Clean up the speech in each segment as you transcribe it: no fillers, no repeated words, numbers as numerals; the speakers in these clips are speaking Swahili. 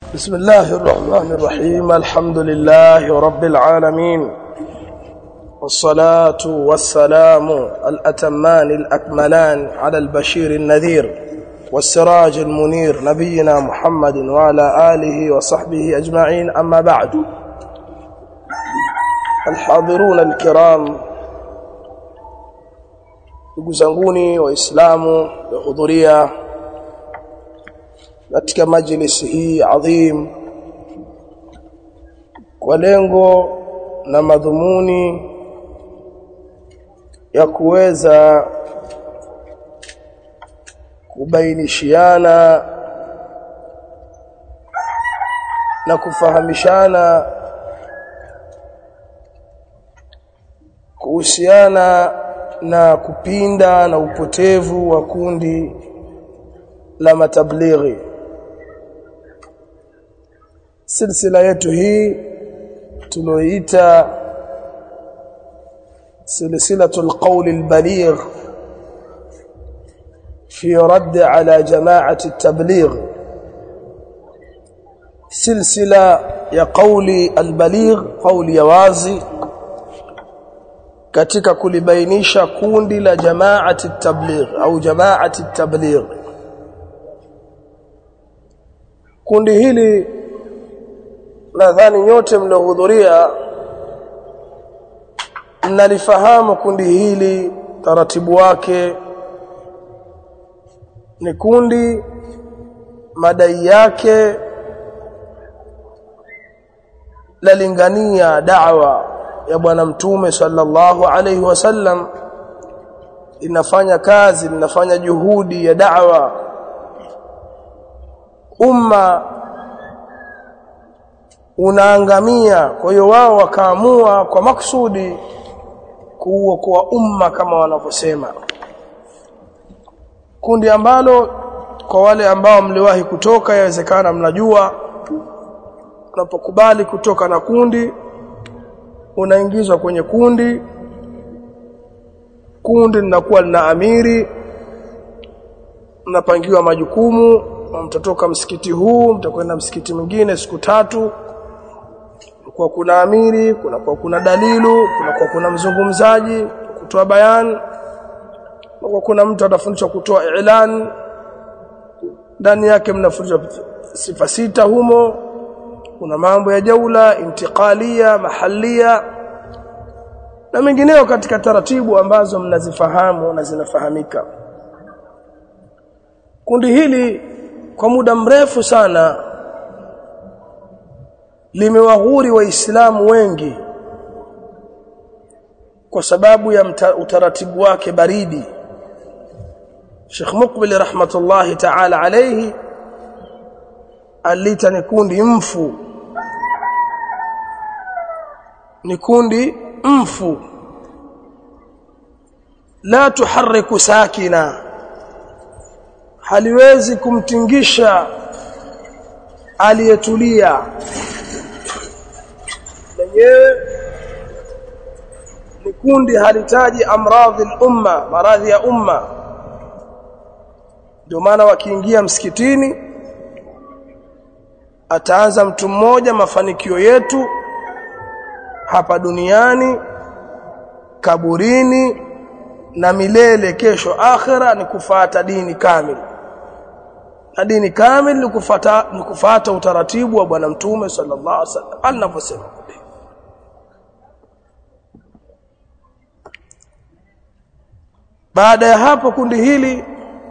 بسم الله الرحمن الرحيم. الحمد لله رب العالمين، والصلاة والسلام الأتمان الأكملان على البشير النذير والسراج المنير نبينا محمد وعلى آله وصحبه أجمعين. أما بعد، الحاضرون الكرام، ndugu waislamu wahudhuria katika majlisi hii adhim kwa lengo na madhumuni ya kuweza kubainishiana na kufahamishana kuhusiana na kupinda na upotevu wa kundi la matablighi. Silsila yetu hii tuloita silsilatul qawl albaligh fi radd ala jama'ati at-tabligh, silsila ya qawli albaligh, qawli ya wazi katika kulibainisha kundi la jama'ati at-tabligh au jama'ati at-tabligh. Kundi hili nadhani nyote mlohudhuria mnalifahamu. Kundi hili taratibu wake ni kundi, madai yake lalingania da'wa ya bwana mtume sallallahu alayhi wasallam, linafanya kazi, linafanya juhudi ya da'wa. Umma unaangamia, kwa hiyo wao wakaamua kwa maksudi kuuokoa umma kama wanavyosema. Kundi ambalo kwa wale ambao mliwahi kutoka, yawezekana mnajua, unapokubali kutoka na kundi unaingizwa kwenye kundi linakuwa lina amiri, mnapangiwa majukumu, mtatoka msikiti huu mtakwenda msikiti mwingine siku 3. Kwa kuna amiri, kuna dalilu, kuna mzungumzaji kutoa bayan, kuna mtu atafundishwa kutoa ilan, ndani yake mnafundishwa sifa 6 humo. Kuna mambo ya jaula, intiqalia, mahalia na mengineyo katika taratibu ambazo mnazifahamu na zinafahamika. Kundi hili kwa muda mrefu sana limewahuri waislamu wengi kwa sababu ya utaratibu wake baridi. Sheikh Muqbil rahmatullahi ta'ala alayhi alita ni kundi mfu, ni kundi mfu, la tuharriku sakina, haliwezi kumtingisha aliyetulia. Lenyewe ni kundi halitaji amradhi al-umma, maradhi ya umma. Ndio maana wakiingia msikitini ataanza mtu mmoja, mafanikio yetu hapa duniani, kaburini na milele kesho akhira ni kufuata dini kamili. Na dini kamili ni kufuata utaratibu wa bwana mtume sallallahu alaihi wasallam anavyosema. Baada ya hapo kundi hili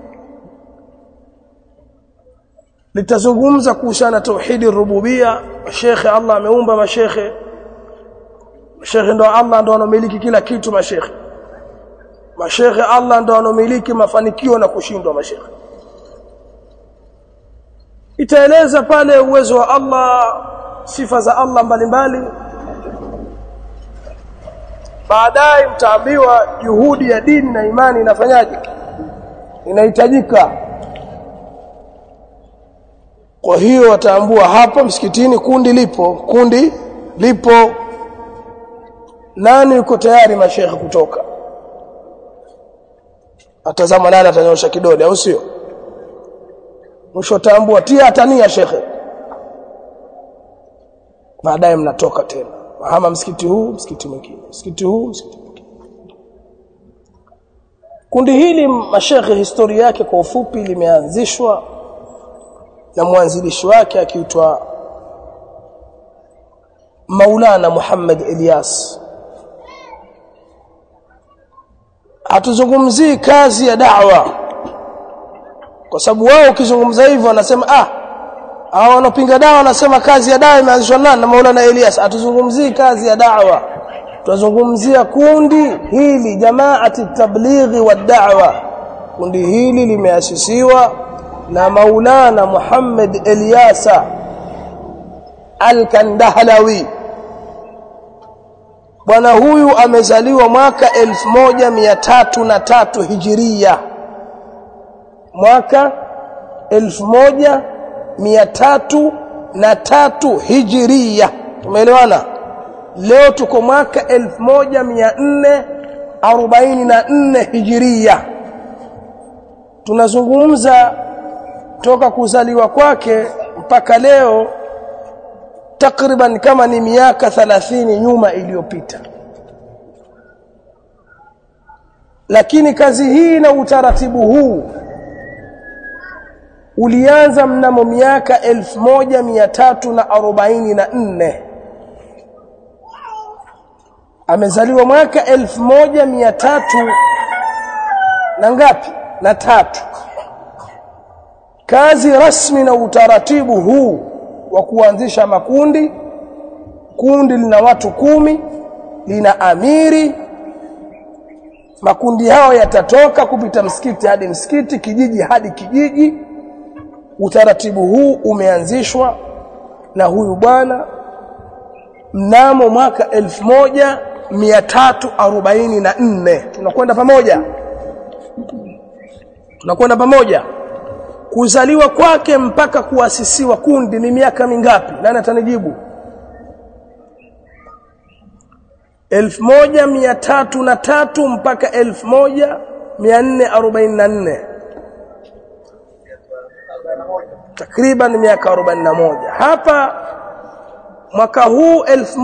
litazungumza kuhusiana tauhidi rububia. Mashekhe, Allah ameumba mashekhe, ndo Allah ndo anomiliki kila kitu. Mashekhe Allah ndo anomiliki mafanikio na kushindwa mashekhe. Itaeleza pale uwezo wa Allah, sifa za Allah mbalimbali. Baadaye mtaambiwa juhudi ya dini na imani inafanyaje, inahitajika. Kwa hiyo wataambua hapo msikitini kundi lipo. Nani yuko tayari mashekhe kutoka? Atazama nani atanyosha kidole, au sio? Mwisho tambua tia atania shekhe. baadaye mnatoka tena mahama msikiti huu msikiti mwingine msikiti huu msikiti mwingine. Kundi hili mashekhe historia yake kwa ufupi limeanzishwa na mwanzilishi wake akiitwa Maulana Muhammad Ilyas. Hatuzungumzii kazi ya da'wa kwa sababu wao ukizungumza hivyo wanasema hao wanapinga da'wa wanasema kazi ya da'wa imeanzishwa na Maulana Ilyas. Hatuzungumzii kazi ya da'wa, tunazungumzia kundi hili Jamaati Tablighi wa Da'wa. Kundi hili limeasisiwa na Maulana Muhammad Ilyas Al-Kandahlawi. Bwana huyu amezaliwa mwaka 1303 Hijiria. Mwaka 1303 Hijiria. Tumeelewana? Leo tuko mwaka 1444 Hijiria. Tunazungumza toka kuzaliwa kwake mpaka leo takriban kama ni miaka 30 nyuma iliyopita. Lakini kazi hii na utaratibu huu ulianza mnamo miaka 1344. Amezaliwa mwaka 1300 na ngapi? Na 3. Kazi rasmi na utaratibu huu wa kuanzisha makundi, kundi lina watu 10, lina amiri. Makundi hao yatatoka kupita msikiti hadi msikiti, kijiji hadi kijiji. Utaratibu huu umeanzishwa na huyu bwana mnamo mwaka 1344. Tunakwenda pamoja? Tunakwenda pamoja? Kuzaliwa kwake mpaka kuasisiwa kundi ni miaka mingapi? Nani atanijibu? 1303 mpaka 1444. Takriban miaka 41. Hapa mwaka huu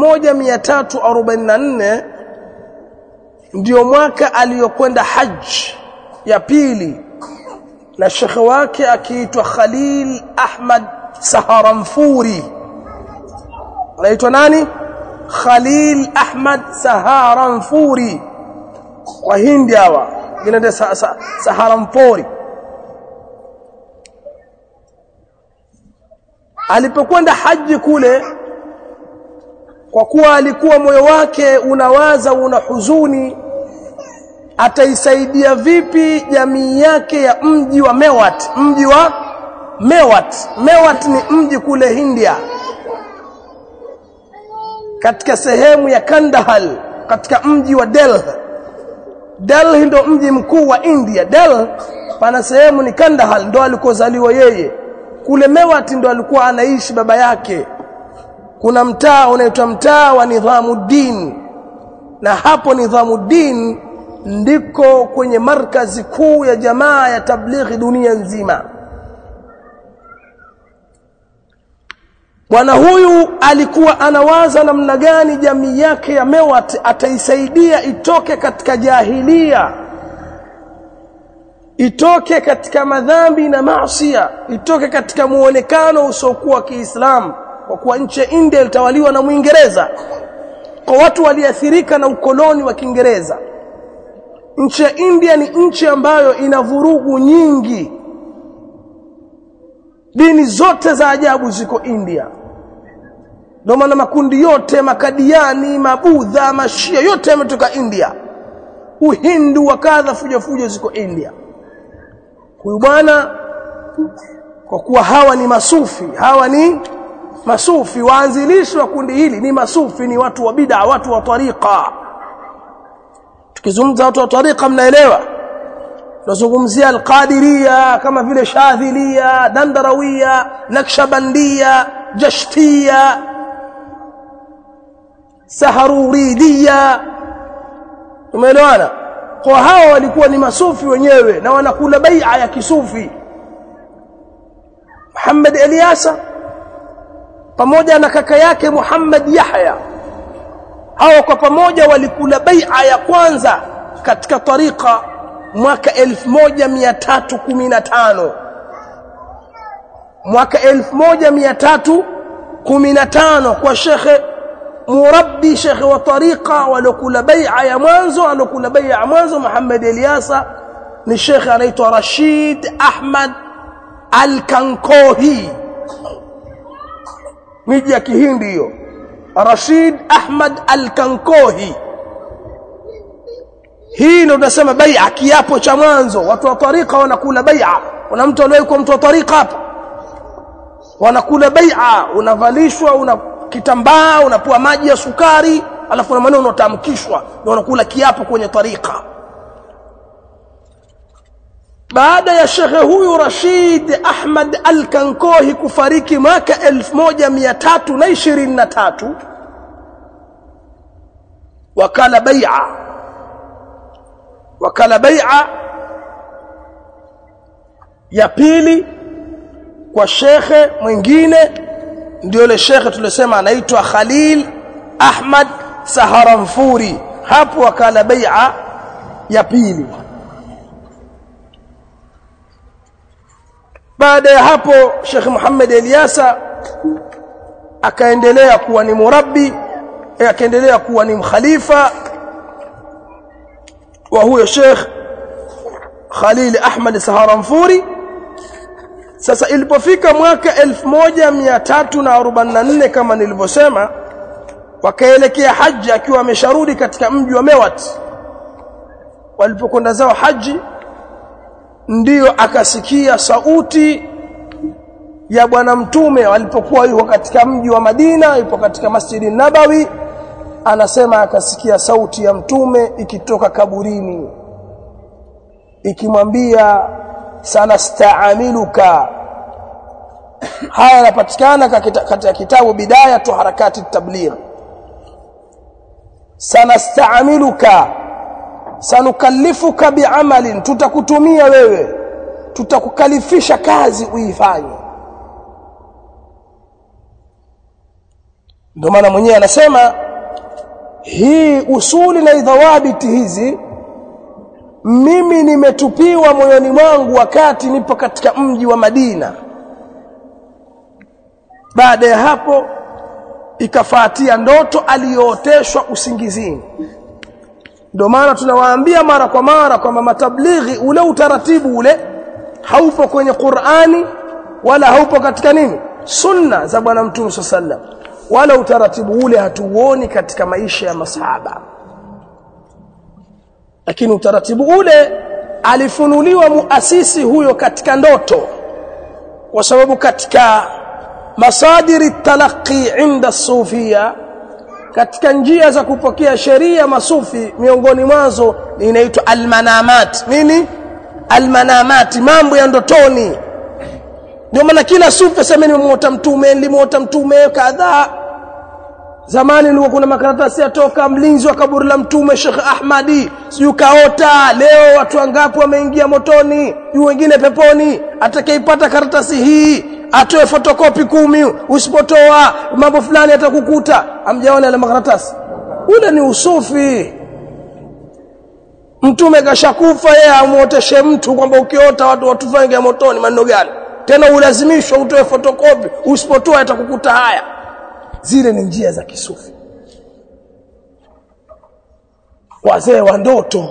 1344 ndio mwaka aliyokwenda haji ya pili na shekhe wake akiitwa Khalil Ahmad Saharanfuri. Anaitwa nani? Khalil Ahmad Saharanfuri. Wa Hindi hawa jina Saharanfuri. Alipokwenda haji kule, kwa kuwa alikuwa moyo wake unawaza, una huzuni, ataisaidia vipi jamii yake ya mji wa Mewat. Mji wa Mewat ni mji kule India, katika sehemu ya Kandahar, katika mji wa Delhi. Delhi ndo mji mkuu wa India. Delhi pana sehemu ni Kandahar, ndo alikozaliwa yeye. Kule Mewat ndo alikuwa anaishi baba yake. Kuna mtaa unaitwa mtaa wa Nidhamuddin, na hapo Nidhamuddin ndiko kwenye markazi kuu ya jamaa ya tablighi dunia nzima. Bwana huyu alikuwa anawaza namna gani jamii yake ya Mewat ataisaidia itoke katika jahilia, itoke katika madhambi na maasiya, itoke katika muonekano usiokuwa Kiislamu, kwa kuwa nchi ya India ilitawaliwa na Muingereza. Kwa watu waliathirika na ukoloni wa Kiingereza. Nchi ya India ni nchi ambayo ina vurugu nyingi. Dini zote za ajabu ziko India. Ndio maana makundi yote, Makadiani, Mabudha, Mashia, yote yametoka India. Uhindu wa kadha fujo ziko India. Huyu bwana, kwa kuwa hawa ni masufi, waanzilishi wa kundi hili ni masufi, ni watu wa bid'a, watu wa tariqa. Tukizungumza watu wa tariqa mnaelewa. Tunazungumzia al-Qadiriyya kama vile Shadhiliyya, Dandarawiyya, Naqshbandiyya, Jashtiyya, Saharuridiyya. Umeelewana? Kwa hao walikuwa ni masufi wenyewe na wanakula bai'a ya kisufi. Muhammad Ilyas pamoja na kaka yake Muhammad Yahya. Hao kwa pamoja walikula bai'a ya kwanza katika tariqa mwaka 1315. Mwaka 1315 kwa Sheikh Murabbi, Sheikh wa tariqa, walikula bai'a ya mwanzo Muhammad Ilyasa ni Sheikh anaitwa Rashid Ahmad Al-Kankohi, miji ya Kihindi hiyo. Rashid Ahmad Al-Kankohi, hii ndio tunasema bai'a, kiapo cha mwanzo. Watu wa tariqa wanakula bai'a. Kuna mtu aliyekuwa mtu wa tariqa hapa, wanakula bai'a, unavalishwa, una kitambaa, unapewa maji ya sukari, alafu na maneno unatamkishwa, ndio unakula kiapo kwenye tariqa. Baada ya shekhe huyu Rashid Ahmad Al-Kankohi kufariki mwaka 1323, wakala bai'a ya pili kwa shekhe mwingine, ndio ile shekhe tulisema anaitwa Khalil Ahmad Saharanfuri. Hapo wakala bai'a ya pili. Baada ya hapo Sheikh Muhammad Ilyasa akaendelea kuwa ni murabbi, akaendelea kuwa ni mkhalifa wa huyo Sheikh Khalil Ahmad Saharanfuri. Sasa ilipofika mwaka 1344 kama nilivyosema, wakaelekea haji akiwa amesharudi katika mji wa Mewat. Walipokwenda zao haji, ndio akasikia sauti ya bwana mtume alipokuwa yuko katika mji wa Madina, yupo katika Masjid Nabawi. Anasema akasikia sauti ya mtume ikitoka kaburini ikimwambia sanasta'amiluka. Haya yanapatikana katika kitabu Bidayatu Harakati Tabligh. Sanasta'amiluka, sanukallifuka bi'amalin, tutakutumia wewe, tutakukalifisha kazi uifanye. Ndio maana mwenyewe anasema hii usuli na dhawabiti hizi mimi nimetupiwa moyoni mwangu wakati nipo katika mji wa Madina. Baada ya hapo ikafuatia ndoto aliyooteshwa usingizini. Ndio maana tunawaambia mara kwa mara kwamba matablighi, ule utaratibu ule haupo kwenye Qur'ani wala haupo katika nini, sunna za bwana mtume sallallahu, wala utaratibu ule hatuuoni katika maisha ya masahaba. Lakini utaratibu ule alifunuliwa muasisi huyo katika ndoto, kwa sababu katika masadiri talaqi inda sufia, katika njia za kupokea sheria masufi, miongoni mwazo inaitwa almanamat. Nini almanamat? Mambo ya ndotoni. Ndio maana kila sufi sema nimemuota mtume, nilimuota mtume kadhaa. Zamani nilikuwa kuna makaratasi yatoka mlinzi wa kaburi la mtume Sheikh Ahmadi, siyo kaota. Leo watu wangapi wameingia motoni, yu wengine peponi. Atakayeipata karatasi hii atoe fotokopi 10, usipotoa mambo fulani atakukuta. Amjaona ile makaratasi? Ule ni usufi. Mtume kashakufa, yeye amuoteshe mtu kwamba ukiota watu watufange motoni, maneno gani? Tena ulazimishwa utoe fotokopi, usipotoa atakukuta haya. Zile ni njia za kisufi, wazee wa ndoto,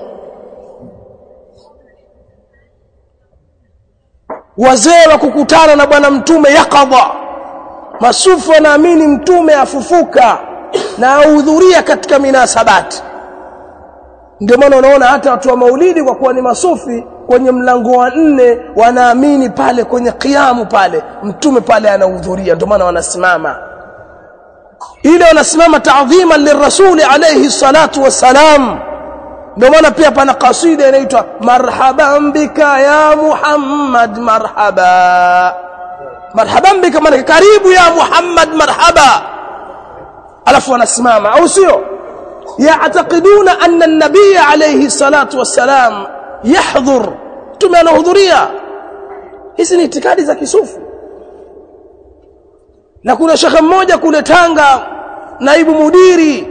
wazee wa kukutana na bwana mtume yakadha. Masufi wanaamini mtume afufuka na ahudhuria katika minasabati. Ndio maana unaona hata watu wa maulidi, kwa kuwa ni masufi, kwenye mlango wa 4 wanaamini pale kwenye kiamu pale mtume pale anahudhuria. Ndio maana wanasimama ile, wanasimama ta'dhima lirrasuli alayhi salatu wassalam. Ndio maana pia pana kasida inaitwa marhaban bika ya Muhammad marhaba. Marhaban bika maana karibu ya Muhammad marhaba. Alafu wanasimama, au sio? Ya'taqiduna anna an-nabiy alayhi salatu wassalam yahdhur, mtume anahudhuria. Hizi ni itikadi za kisufi. Na kuna shekhe mmoja kule Tanga, naibu mudiri,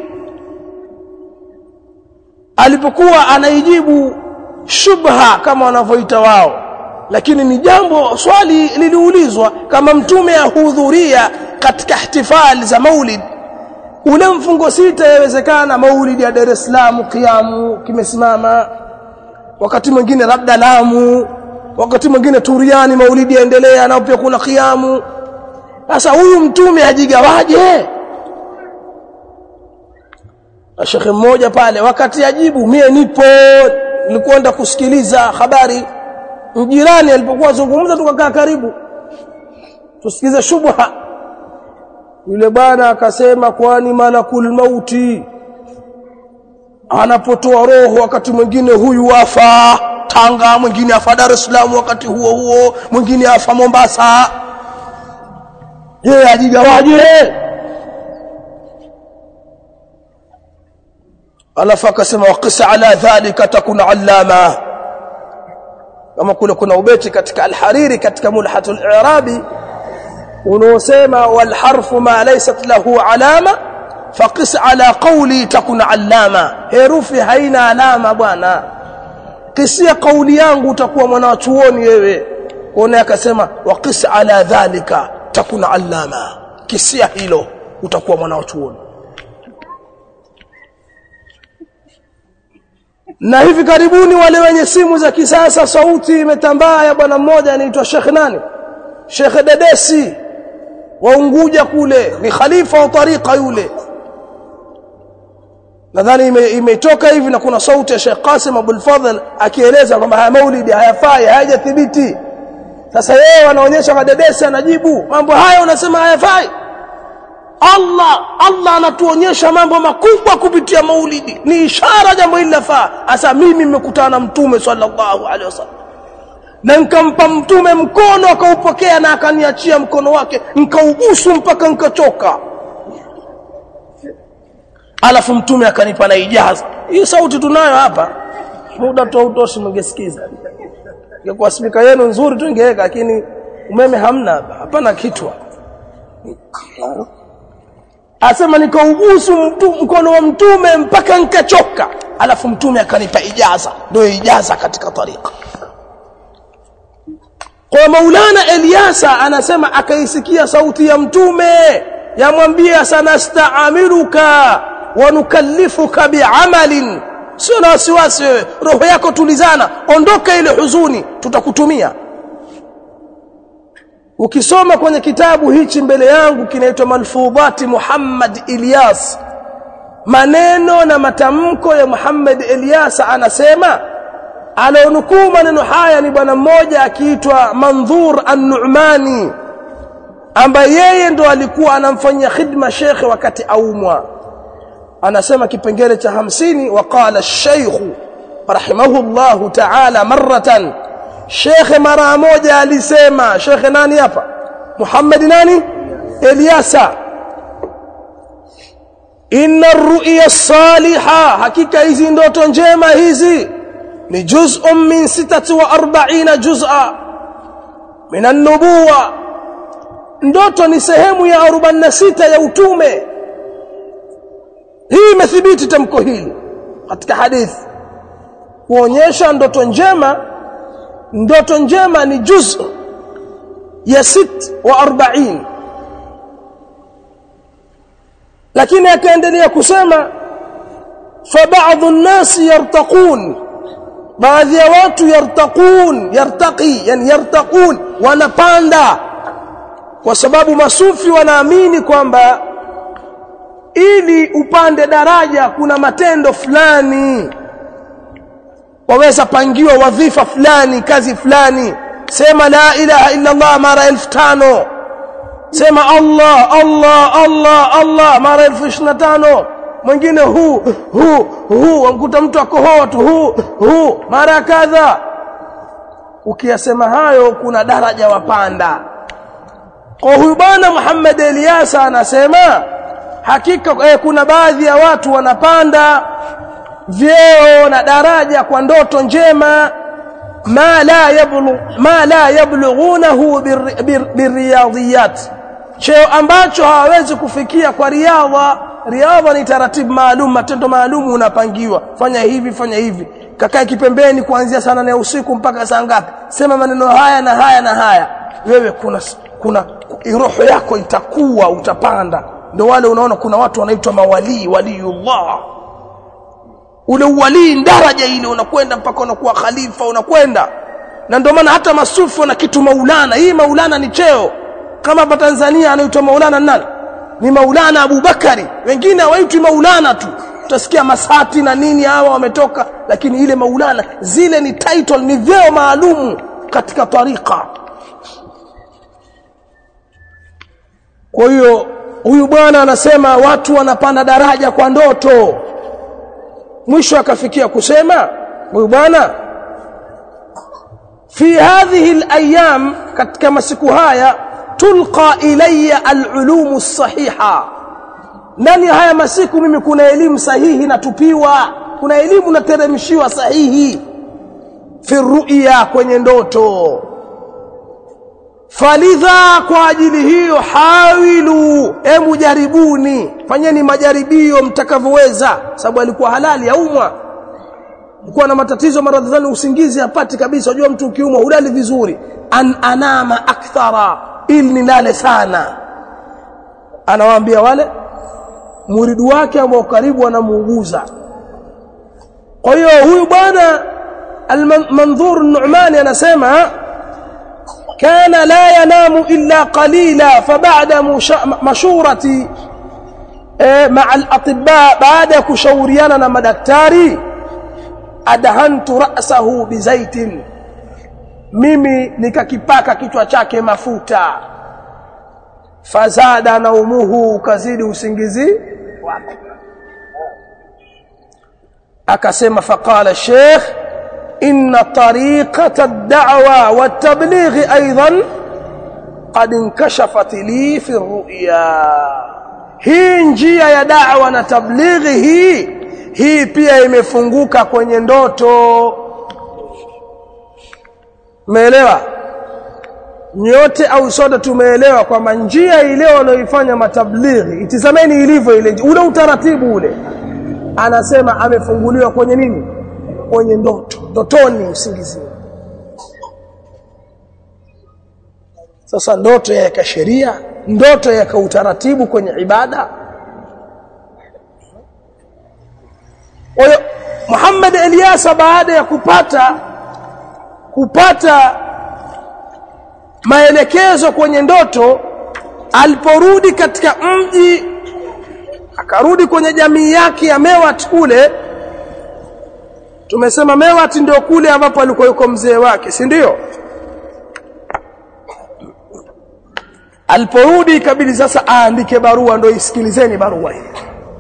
alipokuwa anaijibu shubha kama wanavyoita wao, lakini ni jambo swali liliulizwa kama mtume ahudhuria katika ihtifali za maulid ule mfungo sita, yawezekana maulid ya Dar es Salaam qiyamu kimesimama, wakati mwingine labda Lamu, wakati mwingine Turiani maulidi yaendelea na pia kuna qiyamu. Sasa huyu mtume ajigawaje? Shekhe mmoja pale wakati ajibu, mie nipo, nilikwenda kusikiliza habari, mjirani alipokuwa zungumza tukakaa karibu tusikize shubha. Yule bwana akasema, kwani malakul mauti anapotoa roho wakati mwingine huyu afa Tanga, mwingine afa Dar es Salaam, wakati huo huo mwingine afa Mombasa, je ajigawaje? Alafu akasema, waqis ala dhalika takun allama. Kama kule kuna ubeti katika al-Hariri katika mulhatul i'rabi unaosema, wal harfu ma laysat lahu alama faqis ala qawli takun allama. Herufi haina alama bwana, kisia kauli yangu utakuwa mwanachuoni wewe. Kuona akasema waqis ala dhalika takun allama, kisia hilo utakuwa mwanachuoni. Na hivi karibuni wale wenye simu za kisasa, sauti imetambaa ya bwana mmoja anaitwa Sheikh nani, Sheikh Dedesi wa Unguja kule, ni khalifa wa tariqa yule. Nadhani imetoka hivi, na kuna sauti ya Sheikh Qasim Abul Fadhl akieleza kwamba haya maulidi hayafai, hayajathibiti. Sasa yeye anaonyesha Dedesi anajibu mambo haya, unasema hayafai. Allah anatuonyesha mambo makubwa kupitia maulidi, ni ishara jambo hili lafaa. Asa mimi nimekutana na mtume sallallahu alaihi wasallam na nikampa mtume mkono akaupokea na akaniachia mkono wake, nikaubusu mpaka nikachoka, alafu mtume akanipa na ijaza. Hii sauti tunayo hapa, muda tuautoshi mngesikiza. Ingekuwa spika yenu nzuri tu ingeweka, lakini umeme hamna hapa, hapana kitu. Asema nikaubusu mkono wa mtume mpaka nikachoka, alafu mtume akanipa ijaza. Ndio ijaza katika tariqa. Kwa Maulana Eliasa anasema akaisikia sauti ya mtume yamwambia, sanasta'amiluka wa nukallifuka bi'amalin. Sio na wasiwasi wewe, roho yako tulizana, ondoka ile huzuni, tutakutumia. Ukisoma kwenye kitabu hichi mbele yangu kinaitwa Malfudhati Muhammad Ilyas, maneno na matamko ya Muhammad Ilyas, anasema alionukuu maneno haya ni bwana mmoja akiitwa Mandhur An-Nu'mani, ambaye yeye ndo alikuwa anamfanyia khidma shekhe wakati aumwa. Anasema kipengele cha 50, waqala ash-shaykh rahimahullahu ta'ala marratan, shekhe mara moja alisema. Shekhe nani hapa? Muhammad nani? Eliasa. Inna ar-ru'ya as-salihah, hakika hizi ndoto njema hizi ni juz'un min 46 juz'a min an-nubuwa, ndoto ni sehemu ya 46 ya utume. Hii imethibiti tamko hili katika hadithi kuonyesha ndoto njema ni juz'u ya 46. Lakini akaendelea kusema, fa ba'dhu an-nasi yartaqun, baadhi ya watu yartaqi, yani yartaqun, wanapanda, kwa sababu masufi wanaamini kwamba ili upande daraja kuna matendo fulani, waweza pangiwa wadhifa fulani, kazi fulani. Sema la ilaha illa Allah mara 1500, sema Allah Allah Allah Allah mara 1025. Mwingine huu wanguta mtu akohoa tu huu mara kadha. Ukiyasema hayo kuna daraja wapanda. Kwa huyu bwana Muhammad Eliasa anasema hakika kuna baadhi ya watu wanapanda vyeo na daraja kwa ndoto njema, ma la yablughunahu birriyadiyat, cheo ambacho hawawezi kufikia kwa riadha. Riadha ni taratibu maalum, matendo maalum unapangiwa, fanya hivi, kakae kipembeni kuanzia saa 4 usiku mpaka saa ngapi, sema maneno haya na haya na haya. Wewe kuna roho yako itakuwa, utapanda. Ndio wale unaona kuna watu wanaitwa mawali, waliullah. Ule wali daraja ile unakwenda mpaka unakuwa khalifa, unakwenda. Na ndio maana hata masufu na kitu maulana. Hii maulana ni cheo. Kama hapa Tanzania anaitwa maulana nani? Ni Maulana Abu Bakari. Wengine hawaitwi maulana tu. Utasikia Masati na nini hawa wametoka, lakini ile maulana zile ni title, ni vyeo maalum katika tariqa. Kwa hiyo huyu bwana anasema watu wanapanda daraja kwa ndoto. Mwisho akafikia kusema huyu bwana, fi hadhihi al-ayyam, katika masiku haya, tulqa ilayya al-ulum as-sahiha. Ndani haya masiku mimi kuna elimu sahihi natupiwa, kuna elimu nateremshiwa sahihi. Fi ru'ya, kwenye ndoto. Falidha, kwa ajili hiyo, hawilu, emu jaribuni, fanyeni majaribio mtakavyoweza. Sababu alikuwa halali yaumwa, alikuwa na matatizo, maradhi, usingizi hapati kabisa. Unajua mtu ukiumwa hulali vizuri. Anama akthara, ili nilale sana. Anawaambia wale muridu wake ambao karibu anamuuguza. Kwa hiyo huyu bwana al-Manzur an-Nu'mani anasema كان لا ينام إلا قليلا فبعد مشورتي مع الأطباء بعد كشوريانا مدكتاري أدهنت رأسه بزيت mimi nikakipaka kichwa chake mafuta fazada naumuhu kazidi usingizi wake akasema faqala sheikh إن طريقة الدعوة والتبليغ أيضا قد انكشفت لي في الرؤيا. هي njia ya da'wa na tablighi hii pia imefunguka kwenye ndoto. Umeelewa? Nyote au sote tumeelewa kwamba njia ile wanaoifanya matablighi, itizameni ilivyo ile ule utaratibu ule. Anasema amefunguliwa kwenye nini? Kwenye ndotoni, usingizini. Sasa ndoto ya sheria, ndoto ya utaratibu kwenye ibada. Kwa hiyo Muhammad Ilyasa baada ya kupata maelekezo kwenye ndoto, aliporudi katika mji, akarudi kwenye jamii yake ya Mewat kule. Tumesema Mewat ndio kule ambapo alikuwa yuko mzee wake, si ndio? Aliporudi ikabidi sasa aandike barua. Ndio isikilizeni barua hii.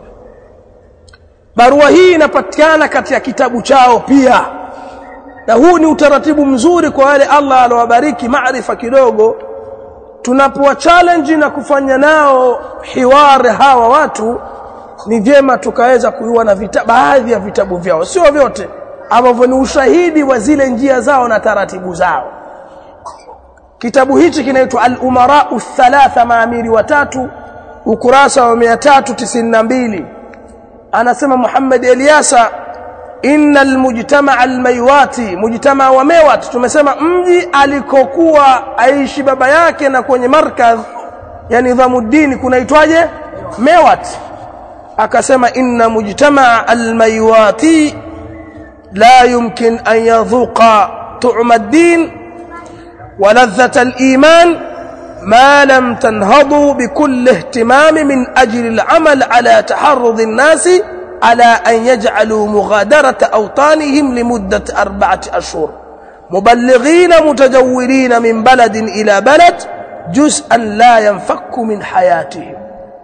Barua hii inapatikana katika kitabu chao pia. Na huu ni utaratibu mzuri kwa wale Allah alowabariki maarifa kidogo. Tunapowa challenge na kufanya nao hiwari hawa watu, ni vyema tukaweza kuiwa na baadhi ya vitabu vyao, sio vyote, ambavyo ni ushahidi wa zile njia zao na taratibu zao. Kitabu hichi kinaitwa Al-Umara'u Thalatha, maamiri watatu, ukurasa wa 392. Anasema Muhammad Ilyasa, innal mujtama' al-Maywati, mujtama wa Mewat, tumesema mji alikokuwa aishi baba yake na kwenye markaz ya Nidhamuddin kunaitwaje? Mewat. Akasema inna mujtama' al-Maywati la yumkin an yadhuqa tu'ma ad-din wa ladhata al-iman ma lam tanhadu bikulli ihtimam min ajli al-amal ala taharrud an-nas ala an yaj'alu mughadarata awtanihim limuddat 4 ashhur muballighina mutajawwirina min baladin ila balad juz'an la yanfakku min hayatihim.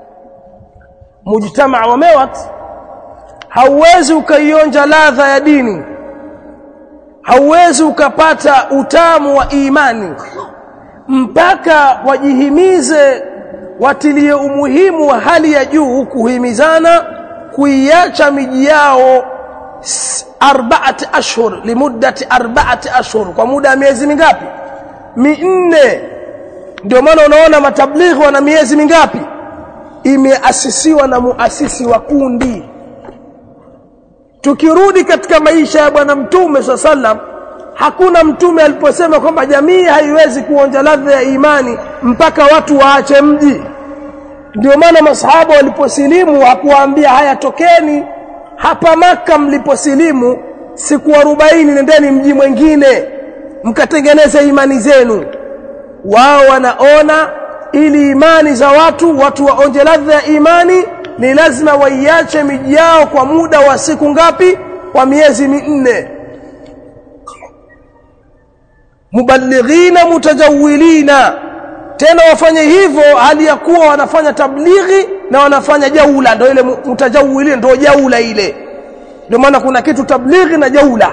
Mujtama wa Mewat hauwezi ukaionja ladha ya dini, hauwezi ukapata utamu wa imani mpaka wajihimize, watilie umuhimu wa hali ya juu kuhimizana kuiacha miji yao 4 ashhur limuddati 4 ashhur, kwa muda wa miezi mingapi? 4. Ndio maana unaona matablighi wana miezi mingapi? Imeasisiwa na muasisi wa kundi. Tukirudi katika maisha ya bwana mtume sallam, hakuna mtume aliposema kwamba jamii haiwezi kuonja ladha ya imani mpaka watu waache mji. Ndio maana masahaba waliposilimu hakuwaambia haya tokeni hapa Makka, mliposilimu siku 40 nendeni mji mwingine mkatengeneze imani zenu. Wao wanaona ili imani za watu waonje ladha ya imani ni lazima waiache miji yao kwa muda wa siku ngapi? Kwa miezi 4. Mubalighina mutajawilina, tena wafanye hivyo hali ya kuwa wanafanya tablighi na wanafanya jaula. Ndio ile mutajawilina, ndio jaula ile. Ndio maana kuna kitu tablighi na jaula.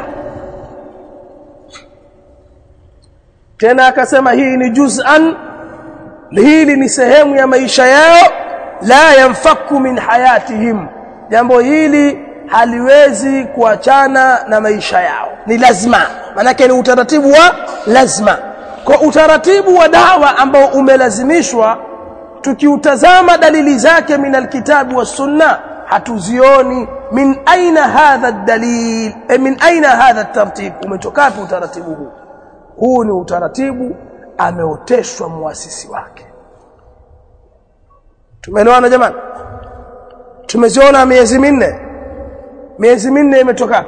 Tena akasema hii ni juz'an, hili ni sehemu ya maisha yao, la yanfaku min hayatihim, jambo hili haliwezi kuachana na maisha yao, ni lazima. Maana ni utaratibu wa lazima. Kwa utaratibu wa dawa ambao umelazimishwa, tukiutazama dalili zake min alkitabu was sunna hatuzioni. Min aina hadha dalil, min aina hadha tartib, umetoka utaratibu huu? Huu ni utaratibu ameoteshwa muasisi wake. Tumeelewana jamani? Tumeziona miezi 4. Miezi 4 imetoka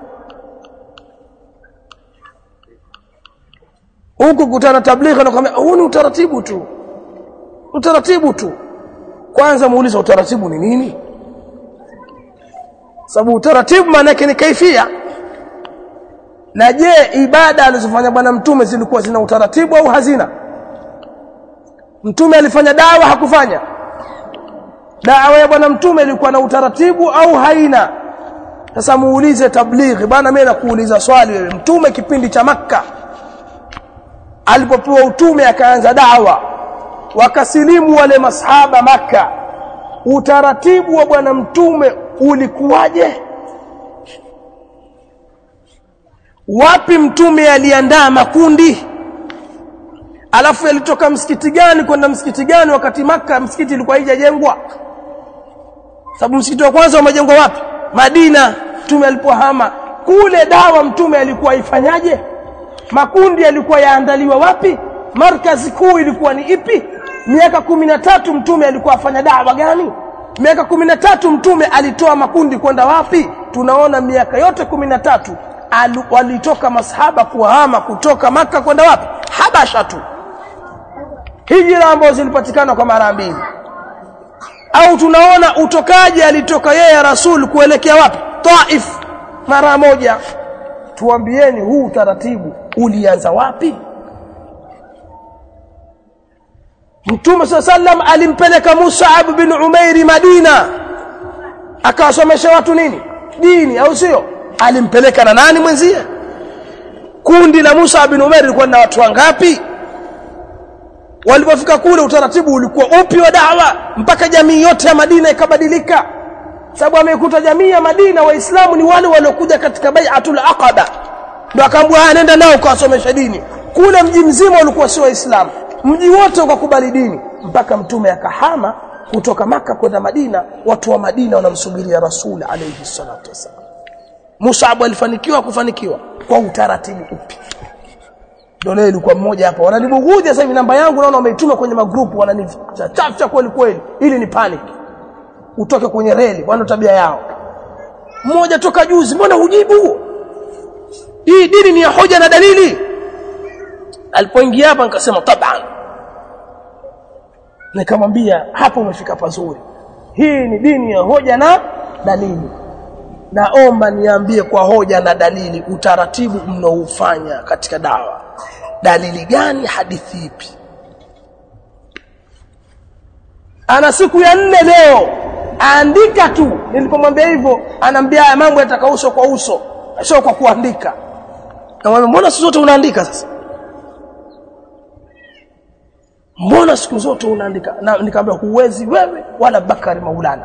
huko kutana tablighi na kwambia huu ni utaratibu tu. Utaratibu tu. Kwanza muulize utaratibu ni nini? Sababu utaratibu maana yake ni kaifia. Na je, ibada alizofanya bwana mtume zilikuwa zina utaratibu au hazina? Mtume alifanya dawa, hakufanya? Dawa ya bwana mtume ilikuwa na utaratibu au haina? Sasa muulize tablighi, bwana mimi nakuuliza swali wewe, mtume kipindi cha Makka alipopewa utume akaanza dawa, wakasilimu wale masahaba Makka, utaratibu wa bwana mtume ulikuwaje? Wapi mtume aliandaa makundi? Alafu yalitoka msikiti gani kwenda msikiti gani wakati Makka msikiti ilikuwa haijajengwa? Sababu msikiti wa kwanza umejengwa wapi? Madina. Mtume alipohama kule, dawa mtume alikuwa ifanyaje? Makundi yalikuwa yaandaliwa wapi? Markazi kuu ilikuwa ni ipi? Miaka 13 mtume alikuwa afanya dawa gani? Miaka 13 mtume alitoa makundi kwenda wapi? Tunaona miaka yote 13 walitoka masahaba kuhama kutoka Makka kwenda wapi? Habasha tu. Hijra ambazo zilipatikana kwa mara 2. Au tunaona utokaji alitoka yeye Rasul kuelekea wapi? Taif mara 1. Tuambieni huu utaratibu ulianza wapi? Mtume sallam alimpeleka Mus'ab bin Umair Madina akawasomesha watu nini? Dini, au sio? Alimpeleka na nani mwenzie? Kundi la Mus'ab bin Umair lilikuwa na watu wangapi? Walipofika kule utaratibu ulikuwa upi wa da'wa mpaka jamii yote ya Madina ikabadilika? Sababu amekuta jamii ya Madina waislamu ni wale waliokuja katika bai'atul aqaba, ndio akaambiwa nenda nao kuwasomesha dini. Kule mji mzima ulikuwa si waislamu, mji wote ukakubali dini, mpaka mtume akahama kutoka Makka kwenda Madina. Watu wa Madina wanamsubiria Rasul alayhi salatu wasallam. Mus'ab alifanikiwa kufanikiwa kwa utaratibu upi? Ndio leo ilikuwa mmoja hapa wananibuguja sasa hivi, namba yangu naona wameituma kwenye magrupu, wananichacha kweli kweli ili ni panic utoke kwenye reli. Bwana tabia yao. Mmoja toka juzi, mbona hujibu? Hii dini ni ya hoja na dalili. Alipoingia hapa nikasema taban, nikamwambia hapo umefika pazuri, hii ni dini ya hoja na dalili. Naomba niambie kwa hoja na dalili utaratibu mnaoufanya katika dawa, dalili gani? Hadithi ipi? Ana siku ya 4 leo andika tu. Nilipomwambia hivyo anambia haya mambo yataka uso kwa uso, sio kwa kuandika. Namwambia mbona siku zote unaandika sasa? Mbona siku zote unaandika? Na nikamwambia huwezi wewe wala Bakari Maulana.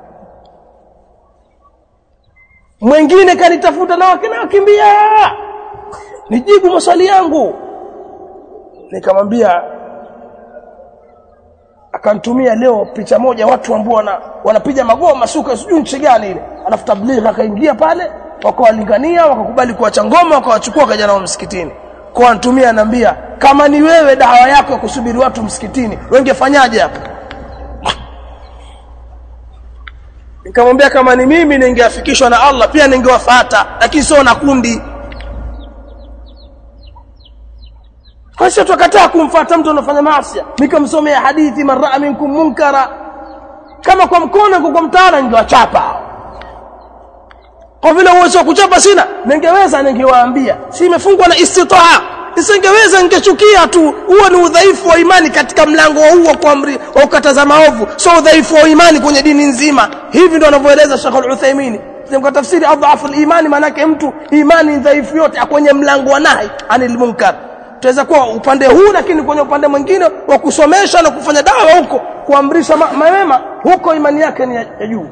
Mwingine kanitafuta na wakimbia nijibu maswali yangu. Nikamwambia Akantumia leo picha moja watu ambao wanapiga magoma suka sijui nchi gani ile. Alafu tablighi akaingia pale, wakawalingania, wakakubali kuacha ngoma, wakawachukua kaja nao msikitini. Kwa antumia anambia, kama ni wewe dawa yako ya kusubiri watu msikitini, ungefanyaje hapa? Nikamwambia kama ni mimi ningeafikishwa na Allah pia ningewafuata, lakini sio na kundi. Kwa hiyo tukakataa kumfuata mtu anafanya maasi. Nikamsomea hadithi marra minkum munkara. Kama kwa mkono kwa mtaala ningewachapa. Kwa vile uwezo wa kuchapa sina, ningewaambia. Si imefungwa na istitaa. Nisingeweza ningechukia tu. Huo ni udhaifu wa imani katika mlango huu wa kuamri au kukataza maovu. Sio udhaifu wa imani kwenye dini nzima. Hivi ndio anavyoeleza Sheikh Al-Uthaymeen. Kwa tafsiri adhafu al-imani maana yake mtu imani dhaifu yote kwenye mlango wa nahi anil munkar. Tuweza kuwa upande huu lakini kwenye upande mwingine wa kusomesha na kufanya dawa huko, kuamrisha mema, huko imani yake ni ya juu.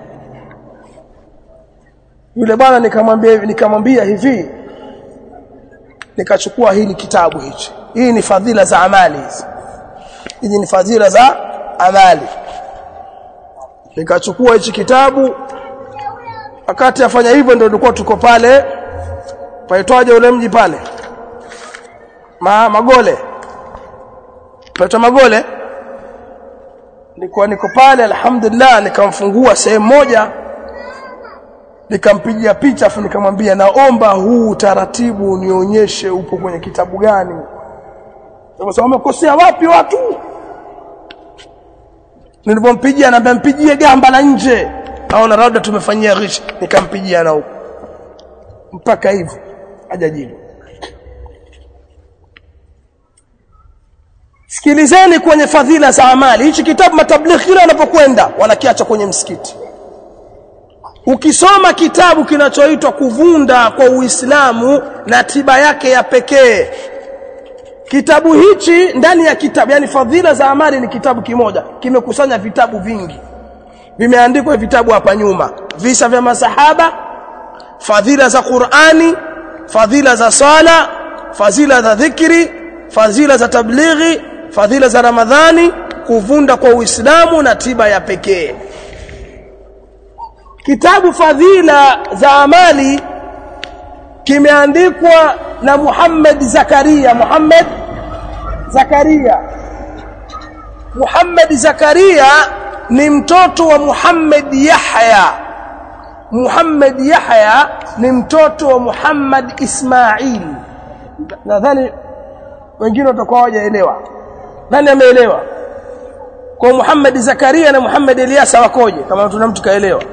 Yule bwana nikamwambia hivi, nikachukua hili kitabu hichi. Hii ni fadhila za amali hizi. Hizi ni fadhila za amali. Nikachukua hichi kitabu, wakati afanya hivyo ndio tulikuwa tuko pale, paitwaje ule mji pale? Magole. Paitwa Magole. Niko pale alhamdulillah, nikamfungua sehemu moja, nikampigia picha afu nikamwambia naomba huu taratibu nionyeshe upo kwenye kitabu gani. Sasa wamekosea wapi watu? Nilipompigia anambia mpigie gamba la nje. Naona labda tumefanyia ghish, nikampigia na huko. Mpaka hivyo hajajibu. Sikilizeni kwenye fadhila za amali. Hichi kitabu matablighi kila wanapokwenda wanakiacha kwenye msikiti. Ukisoma kitabu kinachoitwa Kuvunda kwa Uislamu na tiba yake ya pekee. Kitabu hichi ndani ya kitabu, yani fadhila za amali ni kitabu kimoja, kimekusanya vitabu vingi. Vimeandikwa vitabu hapa nyuma. Visa vya masahaba, fadhila za Qur'ani, fadhila za sala, fadhila za dhikri, fadhila za tablighi, fadhila za Ramadhani, kuvunda kwa Uislamu na tiba ya pekee. Kitabu fadhila za amali kimeandikwa na Muhammad Zakaria. Muhammad Zakaria ni mtoto wa Muhammad Yahya. Muhammad Yahya ni mtoto wa Muhammad Ismail. Nadhani wengine watakuwa hawajaelewa. Nani ameelewa? Kwa Muhammad Zakaria na Muhammad Ilyasa wakoje kama tuna mtu kaelewa?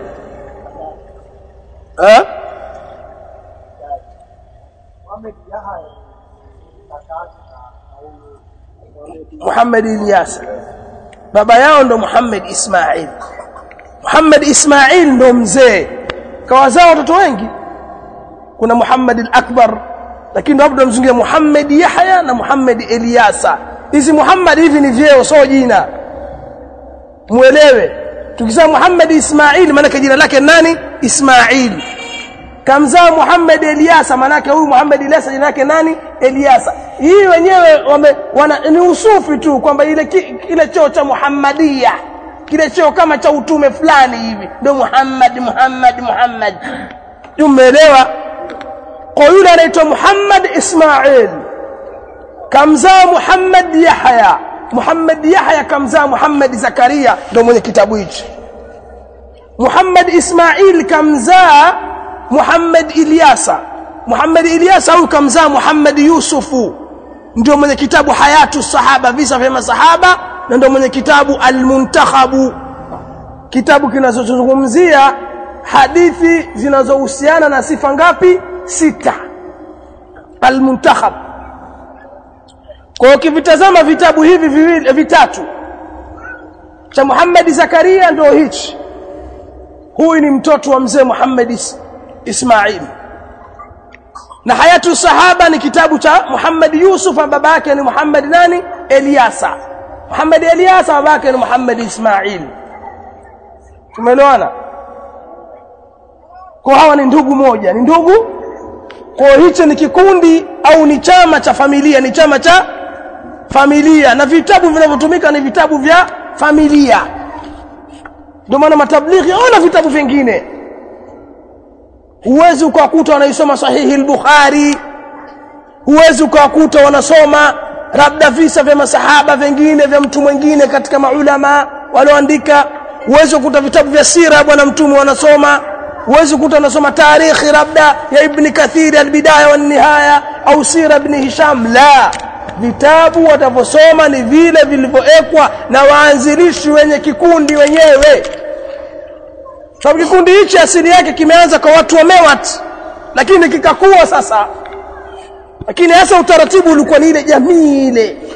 Muhammad Ilyasa baba yao ndo Muhammad Ismail. Muhammad Ismail ndo mzee, kawazao watoto wengi. Kuna Muhammad al-Akbar, lakini ndo hapo mzungia Muhammad Yahya na Muhammad Ilyasa. Hizi Muhammad hivi ni vyeo, sio jina. Muelewe. Tukisema Muhammad Ismail maana jina lake nani? Ismail. Kamzaa Muhammad Ilyasa maana huyu Muhammad Ilyasa jina lake nani? Ilyasa. Hii wenyewe ni usufi tu kwamba ile cheo cha Muhammadia, kile cheo kama cha utume fulani hivi ndio Muhammad. Umeelewa? Kwa yule anaitwa Muhammad Ismail kamzaa Muhammad Yahya. Muhammad Yahya kamzaa Muhammad Zakaria, ndio mwenye kitabu hichi. Muhammad Ismail kamzaa Muhammad Ilyasa. Muhammad Ilyasa huyu kamzaa Muhammad Yusufu, ndio mwenye kitabu Hayatu Sahaba, visa vya masahaba, na ndio mwenye kitabu Al-Muntakhabu, kitabu kinachozungumzia hadithi zinazohusiana na sifa ngapi? 6. Al-Muntakhab. Kwa ukivitazama vitabu hivi vitatu cha Muhammad Zakaria ndio hichi. Huyu ni mtoto wa mzee Muhammad Ismail. Na Hayatu Sahaba ni kitabu cha Muhammad Yusuf, baba yake ni Muhammad nani? Ilyasa. Muhammad Ilyasa baba yake ni Muhammad Ismail. Tumeelewana? Kwa hawa ni ndugu moja, ni ndugu. Kwa hicho ni kikundi au ni chama cha familia, ni chama cha familia, na vitabu vinavyotumika ni vitabu vya familia. Ndio maana matablighi hawana vitabu vingine. Huwezi ukakuta wanaisoma sahihi al-Bukhari, huwezi ukakuta wanasoma labda visa vya masahaba vingine vya mtu mwingine katika maulama walioandika. Huwezi kukuta vitabu vya sira bwana mtume wanasoma. Huwezi kukuta wanasoma tarikhi labda ya Ibn Kathir al-Bidaya wan-Nihaya au sira Ibn Hisham. La, vitabu watavyosoma ni vile vilivyoekwa na waanzilishi wenye kikundi wenyewe. Sababu kikundi hichi asili yake kimeanza kwa watu wa Mewat, lakini kikakua sasa. Lakini hasa utaratibu ulikuwa ni ile jamii ile